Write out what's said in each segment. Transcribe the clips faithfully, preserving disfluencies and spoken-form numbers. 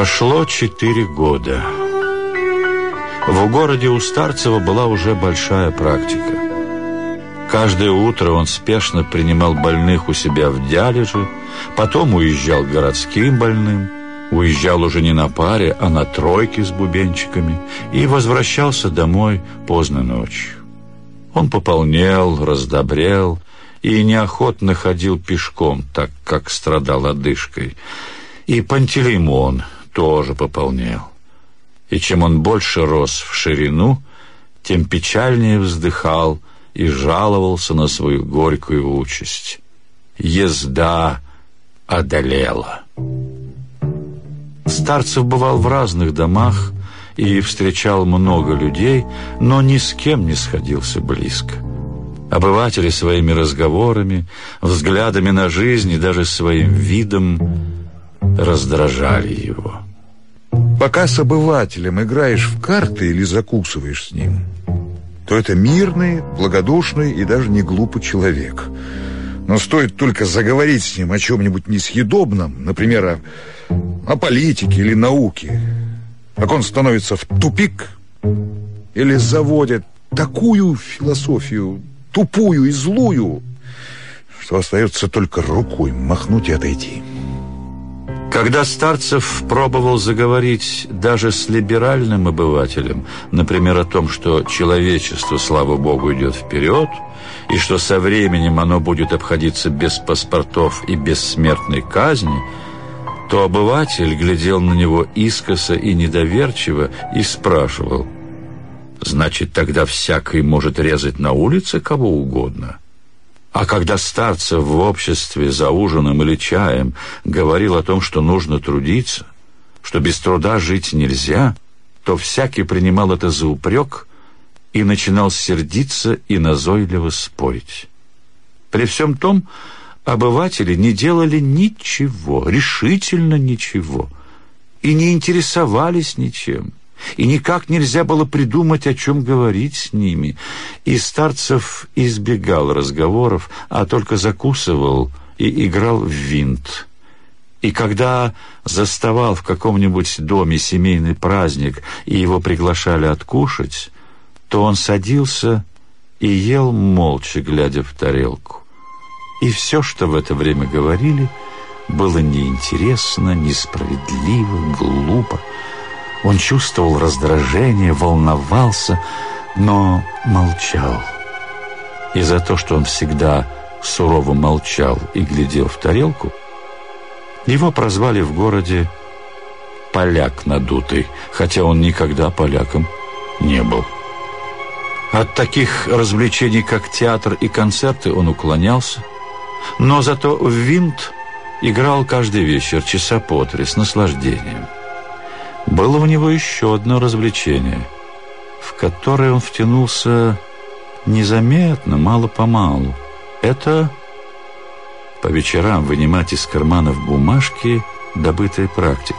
Прошло четыре года. В городе у Старцева была уже большая практика. Каждое утро он спешно принимал больных у себя в Дялеже, потом уезжал к городским больным, уезжал уже не на паре, а на тройке с бубенчиками и возвращался домой поздно ночью. Он пополнел, раздобрел и неохотно ходил пешком, так как страдал одышкой. И Пантелеймон тоже пополнел. И чем он больше рос в ширину, тем печальнее вздыхал и жаловался на свою горькую участь. Езда одолела. Старцев бывал в разных домах и встречал много людей, но ни с кем не сходился близко. Обыватели своими разговорами, взглядами на жизнь и даже своим видом раздражали его. Пока с обывателем играешь в карты или закусываешь с ним, то это мирный, благодушный и даже не глупый человек. Но стоит только заговорить с ним о чем-нибудь несъедобном, например, о, о политике или науке, как он становится в тупик или заводит такую философию, тупую и злую, что остается только рукой махнуть и отойти. Когда Старцев пробовал заговорить даже с либеральным обывателем, например, о том, что человечество, слава богу, идет вперед, и что со временем оно будет обходиться без паспортов и без смертной казни, то обыватель глядел на него искоса и недоверчиво и спрашивал: «Значит, тогда всякий может резать на улице кого угодно?» А когда Старцев в обществе за ужином или чаем говорил о том, что нужно трудиться, что без труда жить нельзя, то всякий принимал это за упрек и начинал сердиться и назойливо спорить. При всем том, обыватели не делали ничего, решительно ничего, и не интересовались ничем. И никак нельзя было придумать, о чем говорить с ними. И Старцев избегал разговоров, а только закусывал и играл в винт. И когда заставал в каком-нибудь доме семейный праздник, и его приглашали откушать, то он садился и ел молча, глядя в тарелку. И все, что в это время говорили, было неинтересно, несправедливо, глупо. Он чувствовал раздражение, волновался, но молчал. И за то, что он всегда сурово молчал и глядел в тарелку, его прозвали в городе «поляк надутый», хотя он никогда поляком не был. От таких развлечений, как театр и концерты, он уклонялся, но зато в винт играл каждый вечер часа по три с наслаждением. Было у него еще одно развлечение, в которое он втянулся незаметно, мало-помалу. Это по вечерам вынимать из карманов бумажки, добытые практикой.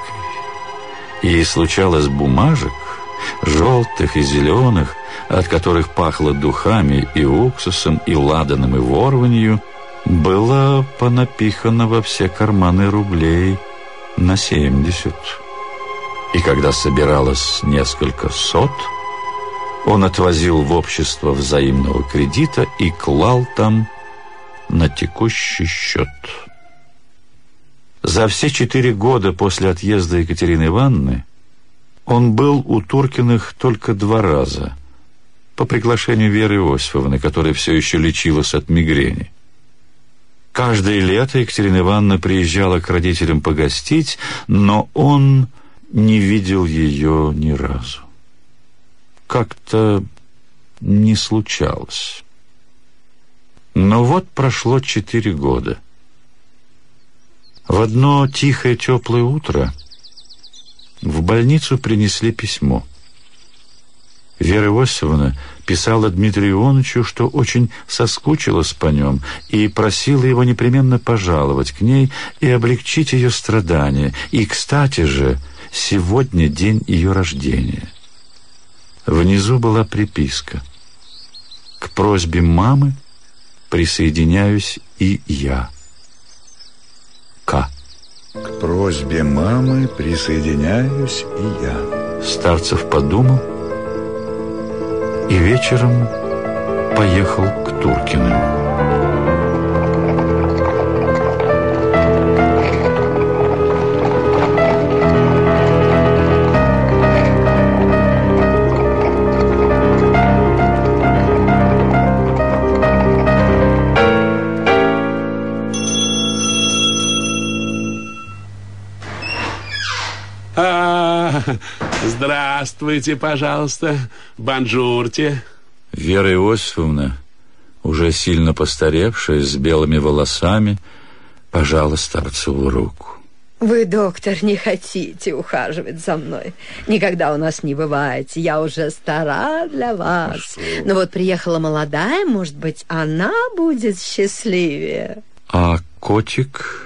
И случалось бумажек, желтых и зеленых, от которых пахло духами и уксусом, и ладаном, и ворванью, было понапихано во все карманы рублей на семьдесят. И когда собиралось несколько сот, он отвозил в общество взаимного кредита и клал там на текущий счет. За все четыре года после отъезда Екатерины Ивановны он был у Туркиных только два раза, по приглашению Веры Иосифовны, которая все еще лечилась от мигрени. Каждое лето Екатерина Ивановна приезжала к родителям погостить, но он не видел ее ни разу. Как-то не случалось. Но вот прошло четыре года. В одно тихое теплое утро в больницу принесли письмо. Вера Иосифовна писала Дмитрию Ионовичу, что очень соскучилась по нем и просила его непременно пожаловать к ней и облегчить ее страдания. И, кстати же, сегодня день ее рождения. Внизу была приписка: «К просьбе мамы присоединяюсь и я. К». К просьбе мамы присоединяюсь и я. Старцев подумал и вечером поехал к Туркиным. Здравствуйте, пожалуйста. Бонжурте. Вера Иосифовна, уже сильно постаревшая, с белыми волосами, пожала Старцеву руку. Вы, доктор, не хотите ухаживать за мной. Никогда у нас не бываете. Я уже стара для вас. Но вот приехала молодая, может быть, она будет счастливее. А котик?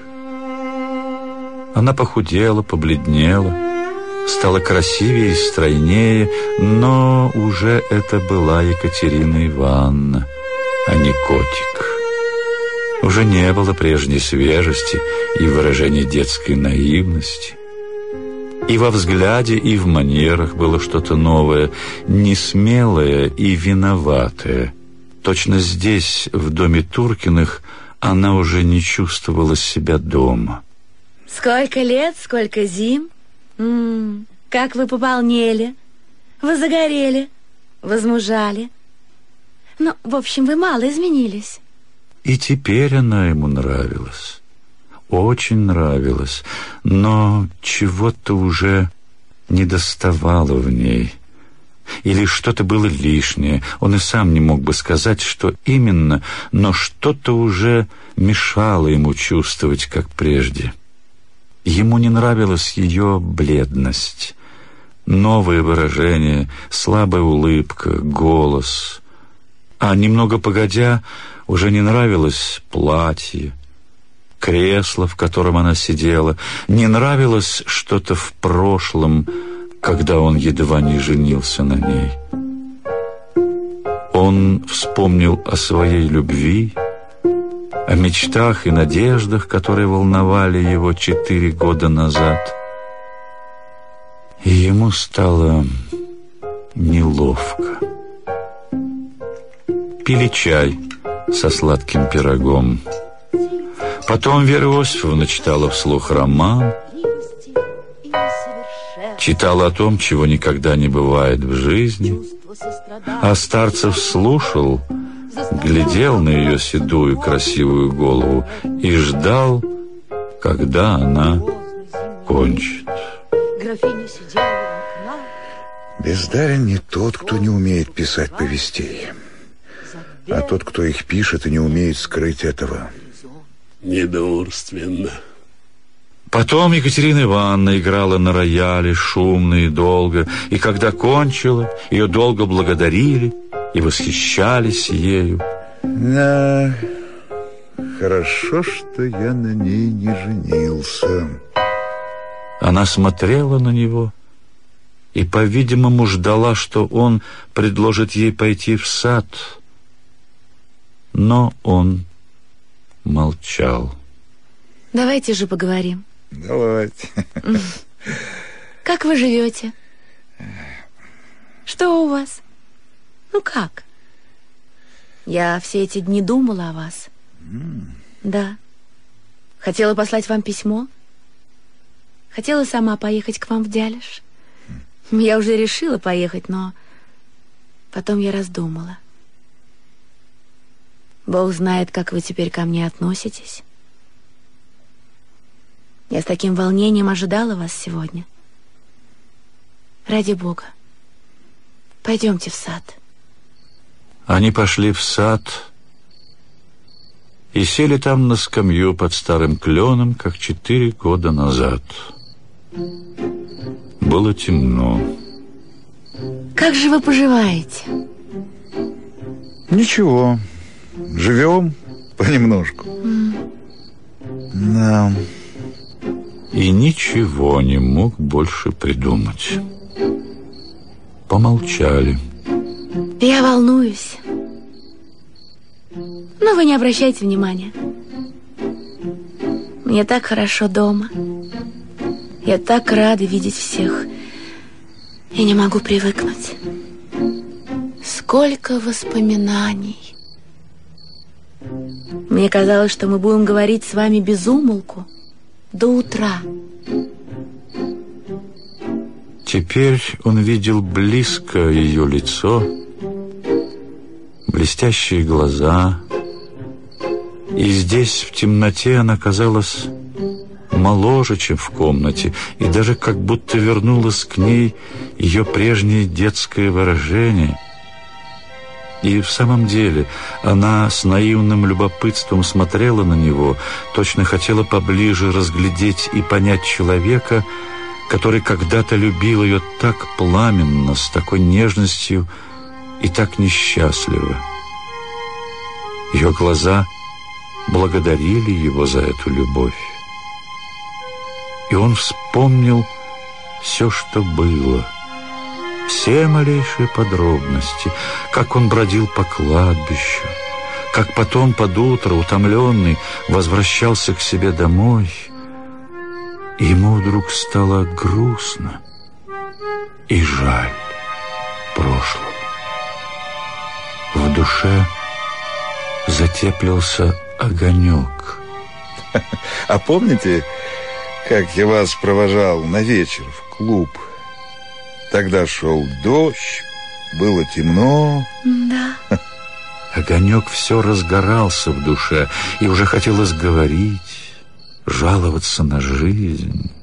Она похудела, побледнела, стала красивее и стройнее, но уже это была Екатерина Ивановна, а не котик. Уже не было прежней свежести и выражения детской наивности. И во взгляде, и в манерах было что-то новое, несмелое и виноватое. Точно здесь, в доме Туркиных, она уже не чувствовала себя дома. Сколько лет, сколько зим. М-м, как вы пополнели, вы загорели, возмужали. Ну, в общем, вы мало изменились. И теперь она ему нравилась, очень нравилась, но чего-то уже недоставало в ней. Или что-то было лишнее, он и сам не мог бы сказать, что именно, но что-то уже мешало ему чувствовать, как прежде. Ему не нравилась ее бледность, новые выражения, слабая улыбка, голос. А немного погодя, уже не нравилось платье, кресло, в котором она сидела, не нравилось что-то в прошлом, когда он едва не женился на ней. Он вспомнил о своей любви, о мечтах и надеждах, которые волновали его четыре года назад. И ему стало неловко. Пили чай со сладким пирогом. Потом Вера Иосифовна читала вслух роман, читала о том, чего никогда не бывает в жизни, а Старцев слушал, глядел на ее седую красивую голову и ждал, когда она кончит. Бездарен не тот, кто не умеет писать повестей, а тот, кто их пишет и не умеет скрыть этого. Недурственно. Потом Екатерина Ивановна играла на рояле шумно и долго, и когда кончила, ее долго благодарили и восхищались ею. Да, хорошо, что я на ней не женился. Она смотрела на него и, по-видимому, ждала, что он предложит ей пойти в сад. Но он молчал. Давайте же поговорим. Давайте. Как вы живете? Что у вас? Ну как? Я все эти дни думала о вас. Mm. Да. Хотела послать вам письмо. Хотела сама поехать к вам в Дялиш. Mm. Я уже решила поехать, но потом я раздумала. Бог знает, как вы теперь ко мне относитесь. Я с таким волнением ожидала вас сегодня. Ради Бога, пойдемте в сад. Они пошли в сад и сели там на скамью под старым кленом, как четыре года назад. Было темно. Как же вы поживаете? Ничего, живем понемножку. Mm. Да. И ничего не мог больше придумать. Помолчали. Я волнуюсь. Но вы не обращайте внимания. Мне так хорошо дома. Я так рада видеть всех. Я не могу привыкнуть. Сколько воспоминаний. Мне казалось, что мы будем говорить с вами без умолку до утра. Теперь он видел близко ее лицо, блестящие глаза, и здесь в темноте она казалась моложе, чем в комнате, и даже как будто вернулось к ней ее прежнее детское выражение. И в самом деле она с наивным любопытством смотрела на него, точно хотела поближе разглядеть и понять человека, который когда-то любил ее так пламенно, с такой нежностью и так несчастливо. Ее глаза благодарили его за эту любовь. И он вспомнил все, что было, все малейшие подробности, как он бродил по кладбищу, как потом под утро, утомленный, возвращался к себе домой. И ему вдруг стало грустно и жаль прошлого. В душе затеплился огонек. А помните, как я вас провожал на вечер в клуб? Тогда шел дождь, было темно. Да. Огонек все разгорался в душе, и уже хотелось говорить, жаловаться на жизнь.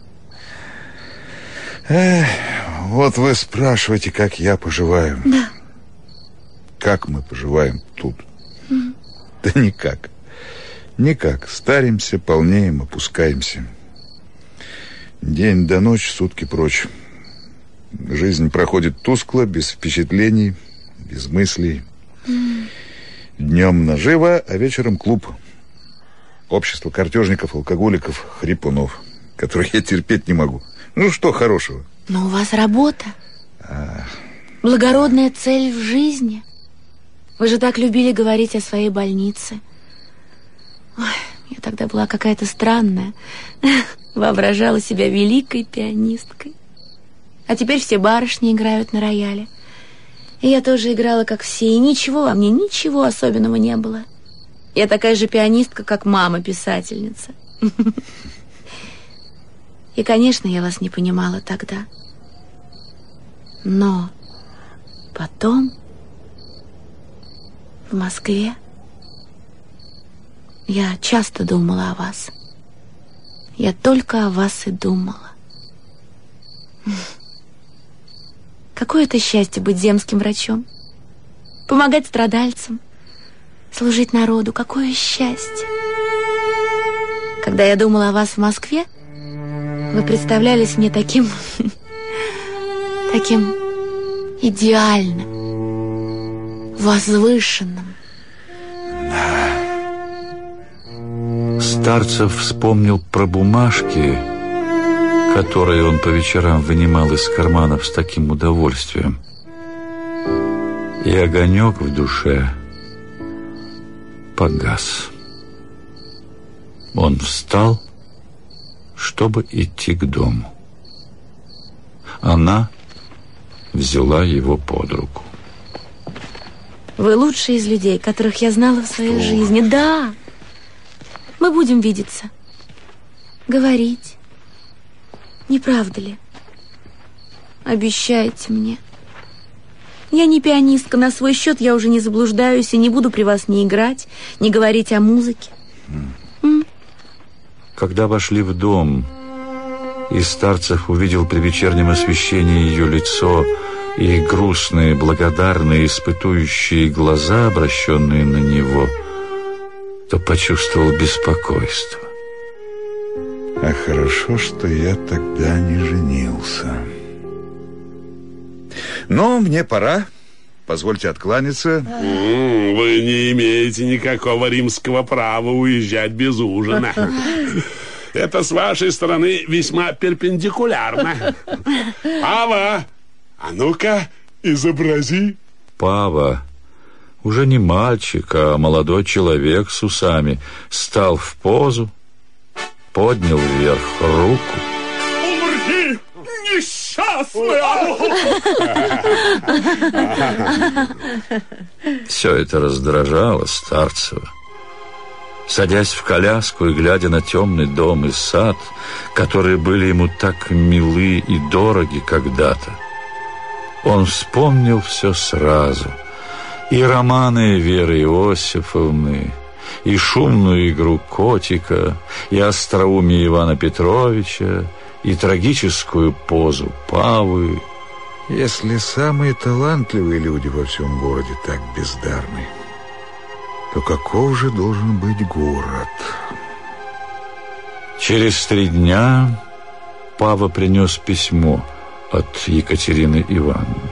Эх, вот вы спрашиваете, как я поживаю. Да. Как мы поживаем тут? Mm. Да никак. Никак. Старимся, полнеем, опускаемся. День до ночи, сутки прочь. Жизнь проходит тускло, без впечатлений, без мыслей. Mm. Днем наживо, а вечером клуб. Общество картежников, алкоголиков, хрипунов, которых я терпеть не могу. Ну, что хорошего? Но у вас работа. А... Благородная цель в жизни. Вы же так любили говорить о своей больнице. Ой, я тогда была какая-то странная. Воображала себя великой пианисткой. А теперь все барышни играют на рояле. И я тоже играла, как все, и ничего во мне, ничего особенного не было. Я такая же пианистка, как мама-писательница. И, конечно, я вас не понимала тогда. Но потом в Москве я часто думала о вас. Я только о вас и думала. Какое это счастье быть земским врачом, помогать страдальцам, служить народу. Какое счастье! Когда я думала о вас в Москве, вы представлялись мне таким, таким идеальным, возвышенным. Старцев вспомнил про бумажки, которые он по вечерам вынимал из карманов с таким удовольствием. И огонек в душе погас. Он встал, чтобы идти к дому. Она взяла его под руку. Вы лучший из людей, которых я знала в своей Что? жизни. Да, мы будем видеться, говорить. Не правда ли? Обещайте мне. Я не пианистка, на свой счет я уже не заблуждаюсь и не буду при вас ни играть, ни говорить о музыке. Mm. Mm. Когда вошли в дом, и Старцев увидел при вечернем освещении ее лицо и грустные, благодарные, испытующие глаза, обращенные на него, то почувствовал беспокойство. А хорошо, что я тогда не женился. Но мне пора. Позвольте откланяться. Mm, вы не имеете никакого римского права уезжать без ужина. Это с вашей стороны весьма перпендикулярно. Пава, а ну-ка, изобрази. Пава, уже не мальчик, а молодой человек с усами, стал в позу, поднял вверх руку несчастная! Все это раздражало Старцева. Садясь в коляску и глядя на темный дом и сад, которые были ему так милы и дороги когда-то, он вспомнил все сразу. И романы Веры Иосифовны, и шумную игру котика, и остроумие Ивана Петровича, и трагическую позу Павы. Если самые талантливые люди во всем городе так бездарны, то каков же должен быть город? Через три дня Пава принес письмо от Екатерины Ивановны.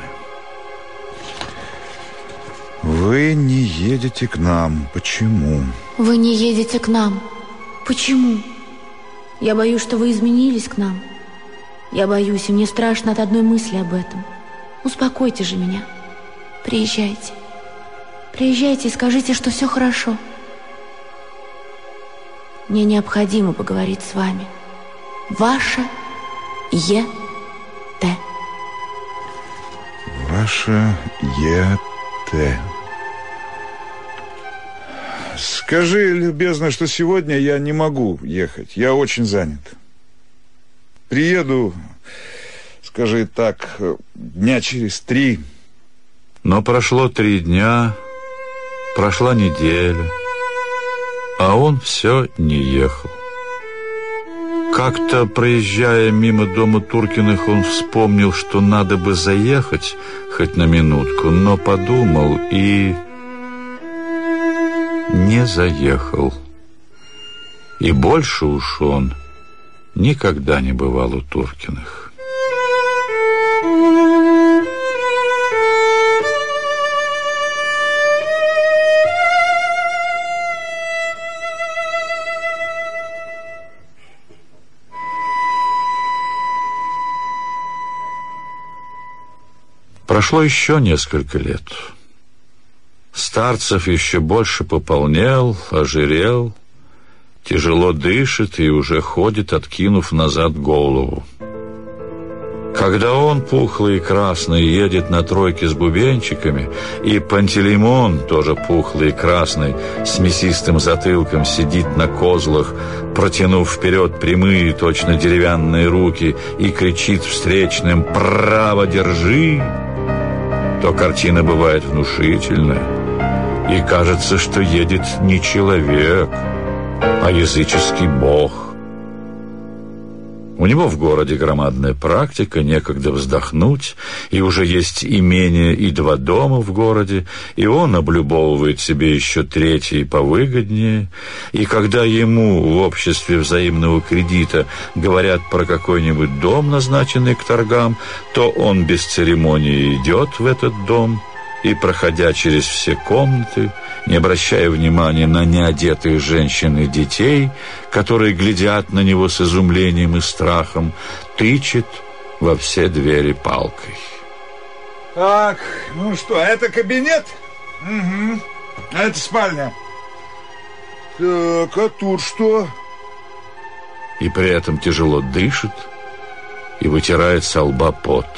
Вы не едете к нам. Почему? Вы не едете к нам. Почему? Я боюсь, что вы изменились к нам. Я боюсь, и мне страшно от одной мысли об этом. Успокойте же меня. Приезжайте. Приезжайте и скажите, что все хорошо. Мне необходимо поговорить с вами. Ваша Е. Т. Ваша Е. Т. Скажи, любезно, что сегодня я не могу ехать. Я очень занят. Приеду, скажи так, дня через три. Но прошло три дня, прошла неделя, а он все не ехал. Как-то, проезжая мимо дома Туркиных, он вспомнил, что надо бы заехать хоть на минутку, но подумал и не заехал. И больше уж он никогда не бывал у Туркиных. Прошло еще несколько лет. Старцев еще больше пополнел, ожирел, тяжело дышит и уже ходит, откинув назад голову. Когда он, пухлый и красный, едет на тройке с бубенчиками, и Пантелеймон, тоже пухлый и красный, с мясистым затылком, сидит на козлах, протянув вперед прямые, точно деревянные руки, и кричит встречным «Право держи!», то картина бывает внушительная, и кажется, что едет не человек, а языческий бог. У него в городе громадная практика, некогда вздохнуть, и уже есть имение и два дома в городе, и он облюбовывает себе еще третий повыгоднее, и когда ему в обществе взаимного кредита говорят про какой-нибудь дом, назначенный к торгам, то он без церемонии идет в этот дом, и, проходя через все комнаты, не обращая внимания на неодетых женщин и детей, которые глядят на него с изумлением и страхом, тычет во все двери палкой. Так, ну что, это кабинет? Угу. А это спальня. Так, а тут что? И при этом тяжело дышит и вытирает со лба пот.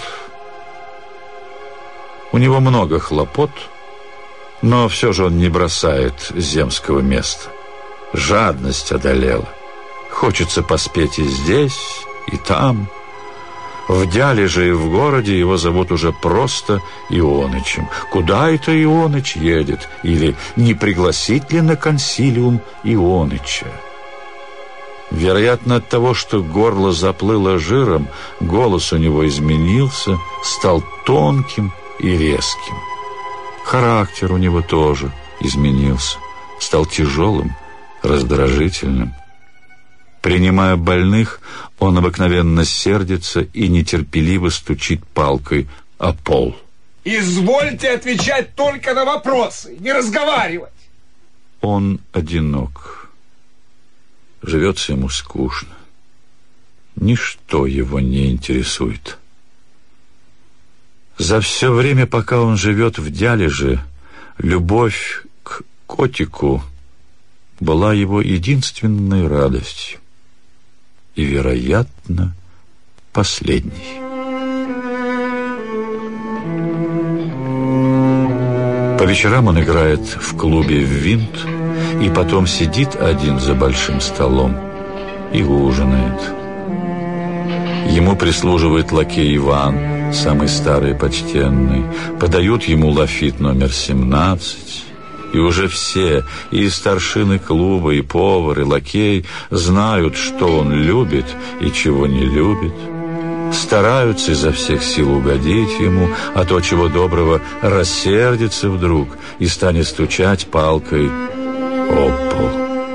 У него много хлопот, но все же он не бросает земского места. Жадность одолела. Хочется поспеть и здесь, и там. В Дяле же и в городе его зовут уже просто Ионычем. Куда это Ионыч едет? Или не пригласить ли на консилиум Ионыча? Вероятно, от того, что горло заплыло жиром, голос у него изменился, стал тонким и резким. Характер у него тоже изменился, стал тяжелым, раздражительным. Принимая больных, он обыкновенно сердится и нетерпеливо стучит палкой о пол. Извольте отвечать только на вопросы, не разговаривать. Он одинок. Живется ему скучно. Ничто его не интересует. За все время, пока он живет в Дялеже, любовь к котику была его единственной радостью и, вероятно, последней. По вечерам он играет в клубе в винт и потом сидит один за большим столом и ужинает. Ему прислуживает лакей Иван, самый старый и почтенный. Подают ему лафит номер семнадцать. И уже все, и старшины клуба, и повар, и лакей, знают, что он любит и чего не любит. Стараются изо всех сил угодить ему, а то, чего доброго, рассердится вдруг и станет стучать палкой об пол.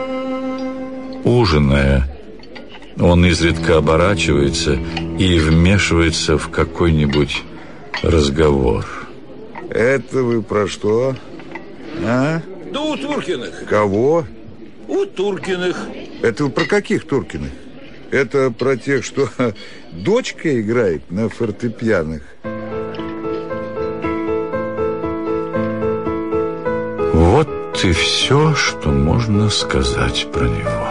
Ужиная, он изредка оборачивается и вмешивается в какой-нибудь разговор. Это вы про что? А? Да у Туркиных. Кого? У Туркиных. Это вы про каких Туркиных? Это про тех, что дочка играет на фортепианах? Вот и все, что можно сказать про него.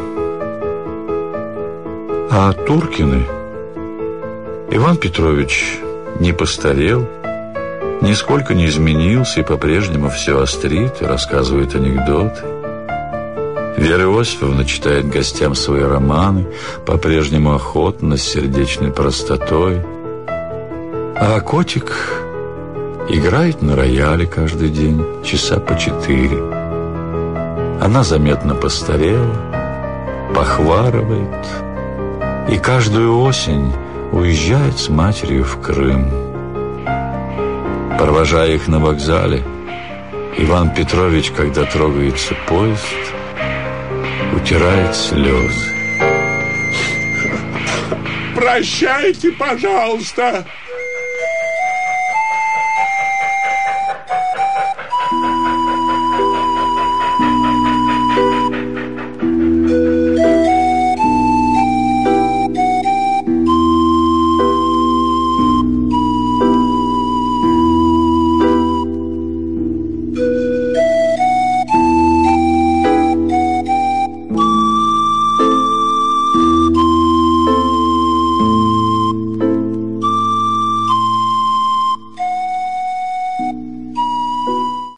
А Туркины? Иван Петрович не постарел, нисколько не изменился и по-прежнему все острит и рассказывает анекдоты. Вера Иосифовна читает гостям свои романы, по-прежнему охотно, с сердечной простотой. А котик играет на рояле каждый день, часа по четыре. Она заметно постарела, похварывает, и каждую осень уезжает с матерью в Крым. Провожая их на вокзале, Иван Петрович, когда трогается поезд, утирает слезы. Прощайте, пожалуйста.